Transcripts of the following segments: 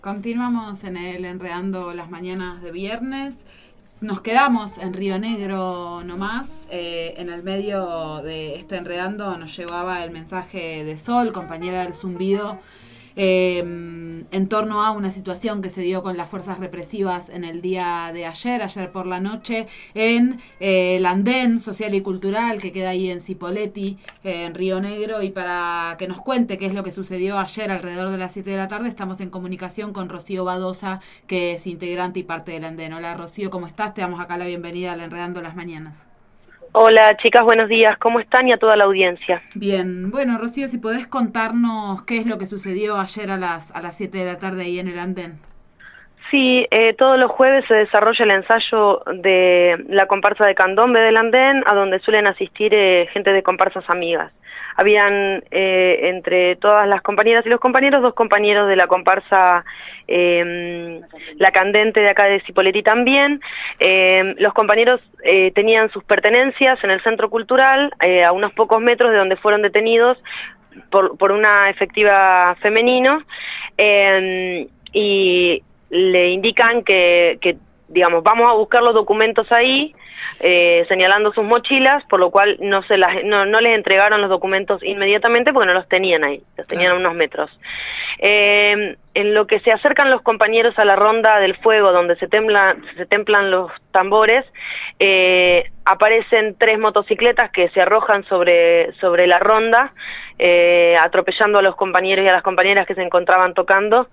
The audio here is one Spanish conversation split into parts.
Continuamos en el Enredando las Mañanas de viernes. Nos quedamos en Río Negro nomás. En el medio de este Enredando nos llegaba el mensaje de Sol, compañera del Zumbido, en torno a una situación que se dio con las fuerzas represivas en el día de ayer por la noche, en el andén social y cultural que queda ahí en Cipolletti, en Río Negro. Y para que nos cuente qué es lo que sucedió ayer alrededor de las 7 de la tarde, estamos en comunicación con Rocío Badosa, que es integrante y parte del andén. Hola Rocío, ¿cómo estás? Te damos acá la bienvenida al Enredando las Mañanas. Hola chicas, buenos días, ¿cómo están? Y a toda la audiencia. Bien, bueno Rocío, si podés contarnos qué es lo que sucedió ayer a las 7 de la tarde ahí en el andén. Sí, todos los jueves se desarrolla el ensayo de la comparsa de Candombe del Andén, a donde suelen asistir gente de comparsas amigas. Habían entre todas las compañeras y los compañeros, 2 compañeros de la comparsa La Candente de acá de Cipolletti también. Los compañeros tenían sus pertenencias en el centro cultural, a unos pocos metros de donde fueron detenidos por una efectiva femenino, y le indican que digamos, vamos a buscar los documentos ahí, señalando sus mochilas, por lo cual no les entregaron los documentos inmediatamente porque no los tenían ahí, los tenían a unos metros. En lo que se acercan los compañeros a la ronda del fuego, donde se templan los tambores, aparecen 3 motocicletas que se arrojan sobre la ronda, atropellando a los compañeros y a las compañeras que se encontraban tocando.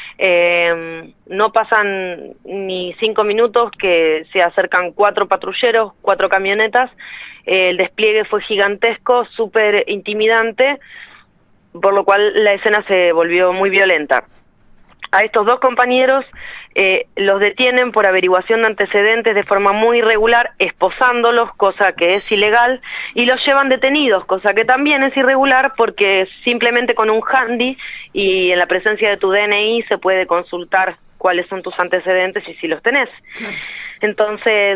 No pasan ni 5 minutos que se acercan 4 patrulleros, 4 camionetas. El despliegue fue gigantesco, súper intimidante, por lo cual la escena se volvió muy violenta. A estos 2 compañeros los detienen por averiguación de antecedentes de forma muy irregular, esposándolos, cosa que es ilegal, y los llevan detenidos, cosa que también es irregular, porque simplemente con un handy y en la presencia de tu DNI se puede consultar cuáles son tus antecedentes y si los tenés. Entonces,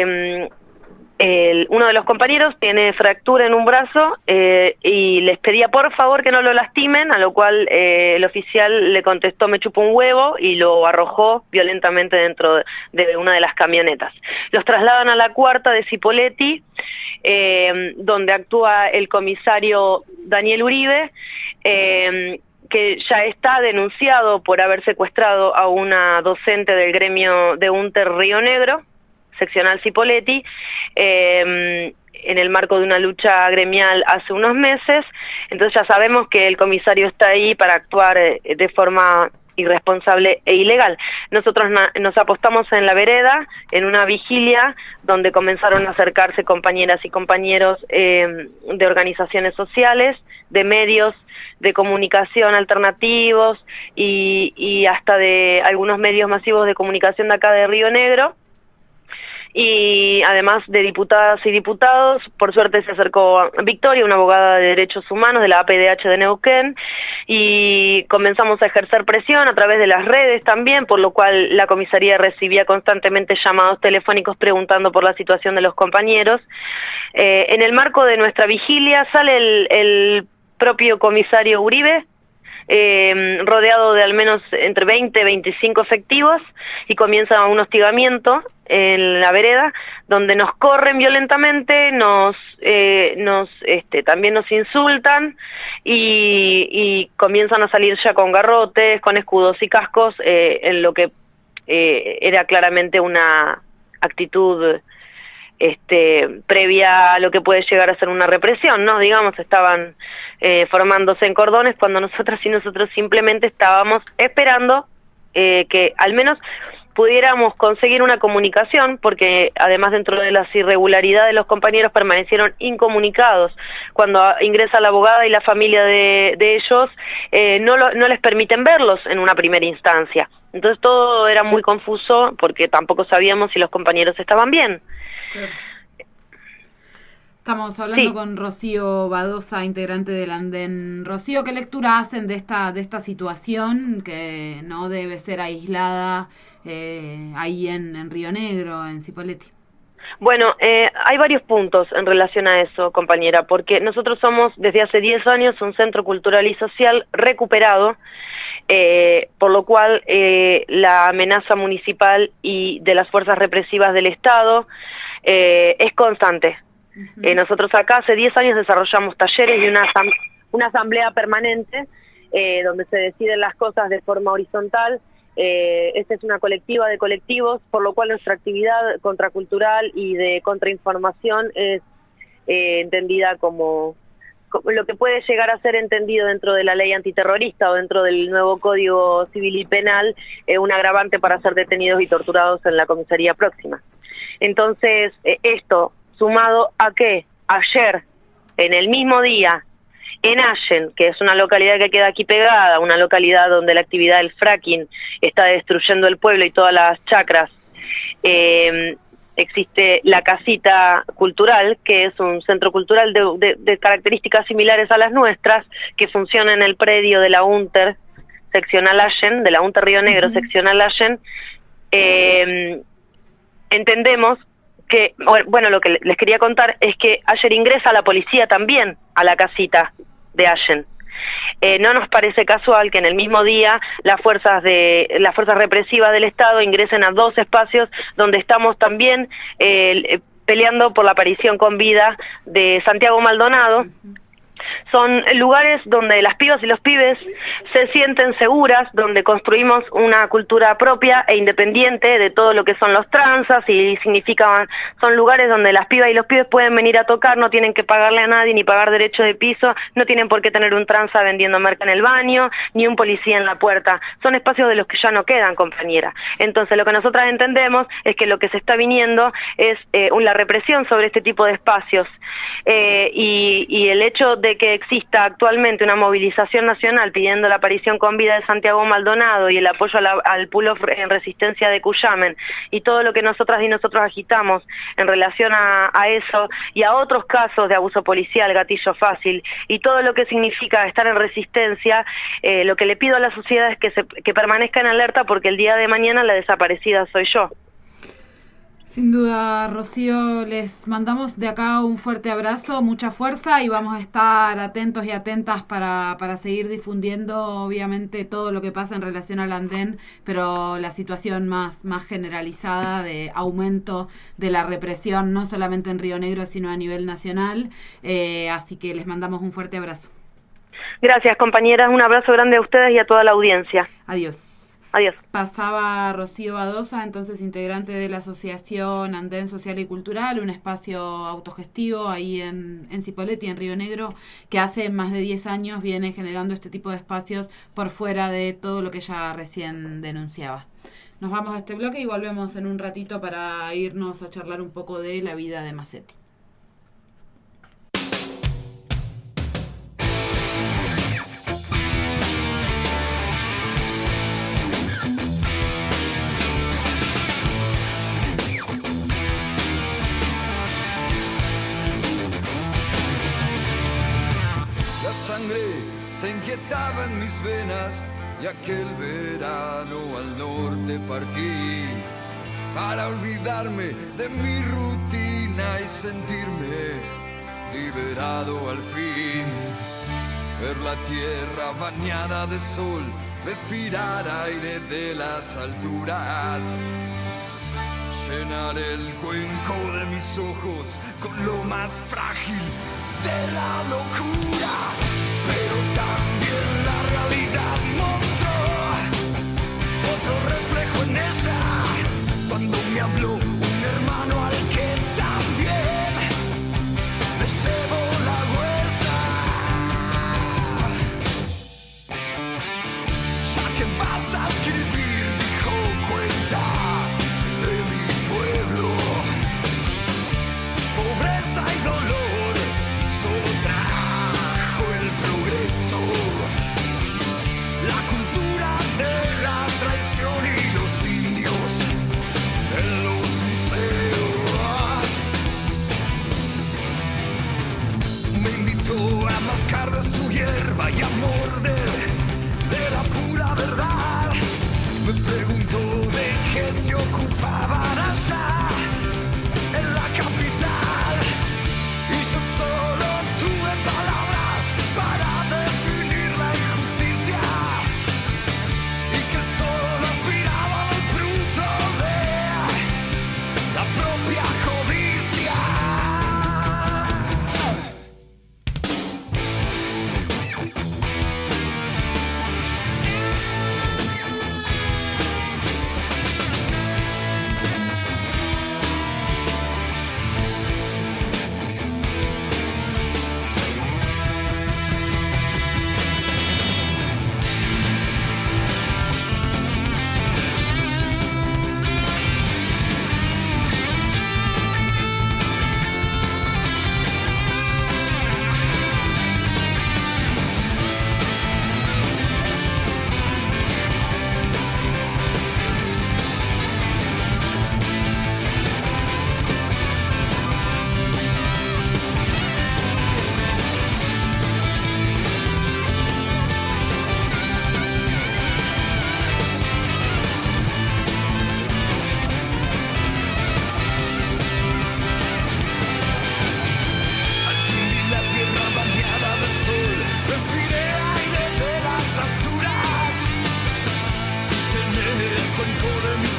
uno de los compañeros tiene fractura en un brazo y les pedía por favor que no lo lastimen, a lo cual el oficial le contestó me chupo un huevo y lo arrojó violentamente dentro de una de las camionetas. Los trasladan a la cuarta de Cipolletti, donde actúa el comisario Daniel Uribe, que ya está denunciado por haber secuestrado a una docente del gremio de UNTER Río Negro, seccional Cipolletti, en el marco de una lucha gremial hace unos meses. Entonces ya sabemos que el comisario está ahí para actuar de forma irresponsable e ilegal. Nosotros nos apostamos en la vereda, en una vigilia, donde comenzaron a acercarse compañeras y compañeros de organizaciones sociales, de medios de comunicación alternativos y hasta de algunos medios masivos de comunicación de acá de Río Negro. Y además de diputadas y diputados, por suerte se acercó Victoria, una abogada de derechos humanos de la APDH de Neuquén, y comenzamos a ejercer presión a través de las redes también, por lo cual la comisaría recibía constantemente llamados telefónicos preguntando por la situación de los compañeros. En el marco de nuestra vigilia sale el propio comisario Uribe, rodeado de al menos entre 20 y 25 efectivos, y comienza un hostigamiento en la vereda, donde nos corren violentamente, también nos insultan y comienzan a salir ya con garrotes, con escudos y cascos, en lo que era claramente una actitud previa a lo que puede llegar a ser una represión, ¿no? Digamos, estaban formándose en cordones cuando nosotros simplemente estábamos esperando que al menos pudiéramos conseguir una comunicación, porque además dentro de las irregularidades los compañeros permanecieron incomunicados. Cuando ingresa la abogada y la familia de ellos, no les permiten verlos en una primera instancia. Entonces todo era muy confuso porque tampoco sabíamos si los compañeros estaban bien. Claro. Estamos hablando Sí. con Rocío Badosa, integrante del andén. Rocío, ¿qué lectura hacen de esta situación que no debe ser aislada ahí en Río Negro, en Cipolletti? Bueno, hay varios puntos en relación a eso, compañera, porque nosotros somos desde hace 10 años un centro cultural y social recuperado, por lo cual la amenaza municipal y de las fuerzas represivas del Estado es constante. Nosotros acá hace 10 años desarrollamos talleres y una asamblea permanente donde se deciden las cosas de forma horizontal. Esta es una colectiva de colectivos, por lo cual nuestra actividad contracultural y de contrainformación es entendida como lo que puede llegar a ser entendido dentro de la ley antiterrorista o dentro del nuevo Código Civil y Penal, un agravante para ser detenidos y torturados en la comisaría próxima. Entonces, esto sumado a que ayer, en el mismo día, en Allen, que es una localidad que queda aquí pegada, una localidad donde la actividad del fracking está destruyendo el pueblo y todas las chacras, existe la Casita Cultural, que es un centro cultural de características similares a las nuestras, que funciona en el predio de la UNTER, seccional Allen, de la UNTER Río Negro, seccional Allen. Entendemos que, bueno, lo que les quería contar es que ayer ingresa la policía también a la casita de Allen. No nos parece casual que en el mismo día las fuerzas represivas del Estado ingresen a 2 espacios donde estamos también peleando por la aparición con vida de Santiago Maldonado. Son lugares donde las pibas y los pibes se sienten seguras, donde construimos una cultura propia e independiente de todo lo que son los tranzas y son lugares donde las pibas y los pibes pueden venir a tocar, no tienen que pagarle a nadie ni pagar derecho de piso, no tienen por qué tener un tranza vendiendo merca en el baño, ni un policía en la puerta. Son espacios de los que ya no quedan, compañera. Entonces lo que nosotras entendemos es que lo que se está viniendo es la represión sobre este tipo de espacios y el hecho de que exista actualmente una movilización nacional pidiendo la aparición con vida de Santiago Maldonado y el apoyo al pull-off en resistencia de Cuyamen y todo lo que nosotras y nosotros agitamos en relación a eso y a otros casos de abuso policial, gatillo fácil y todo lo que significa estar en resistencia, lo que le pido a la sociedad es que permanezca en alerta porque el día de mañana la desaparecida soy yo. Sin duda, Rocío, les mandamos de acá un fuerte abrazo, mucha fuerza y vamos a estar atentos y atentas para seguir difundiendo obviamente todo lo que pasa en relación al andén, pero la situación más generalizada de aumento de la represión, no solamente en Río Negro, sino a nivel nacional. Así que les mandamos un fuerte abrazo. Gracias, compañeras. Un abrazo grande a ustedes y a toda la audiencia. Adiós. Adiós. Pasaba Rocío Badosa, entonces integrante de la Asociación Andén Social y Cultural, un espacio autogestivo ahí en Cipolletti, en Río Negro, que hace más de 10 años viene generando este tipo de espacios por fuera de todo lo que ella recién denunciaba. Nos vamos a este bloque y volvemos en un ratito para irnos a charlar un poco de la vida de Macetti. La sangre se inquietaba en mis venas y aquel verano al norte partí para olvidarme de mi rutina y sentirme liberado al fin. Ver la tierra bañada de sol, respirar aire de las alturas, llenar el cuenco de mis ojos con lo más frágil de la locura, pero también la realidad mostró otro reflejo en ella, cuando me habló un hermano al que también le llevó la huesa. Ya que vas a escribir, dijo, cuenta de mi pueblo, pobreza y dolor solo trajo el progreso, la cultura de la traición y los indios en los museos. Me invitó a mascar de su hierba y a morder de la pura verdad. Me preguntó de qué se ocupaban allá en la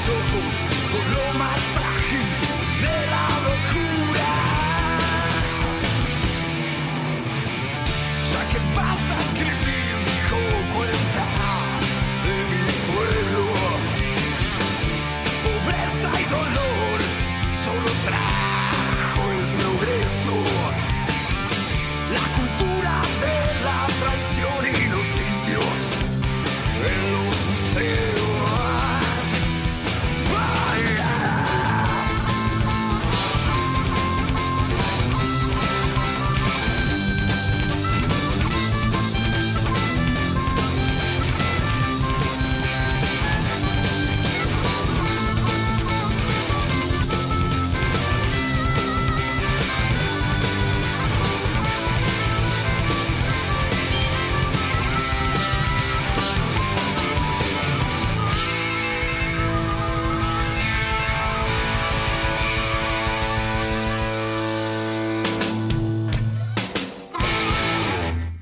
ojos por lo más frágil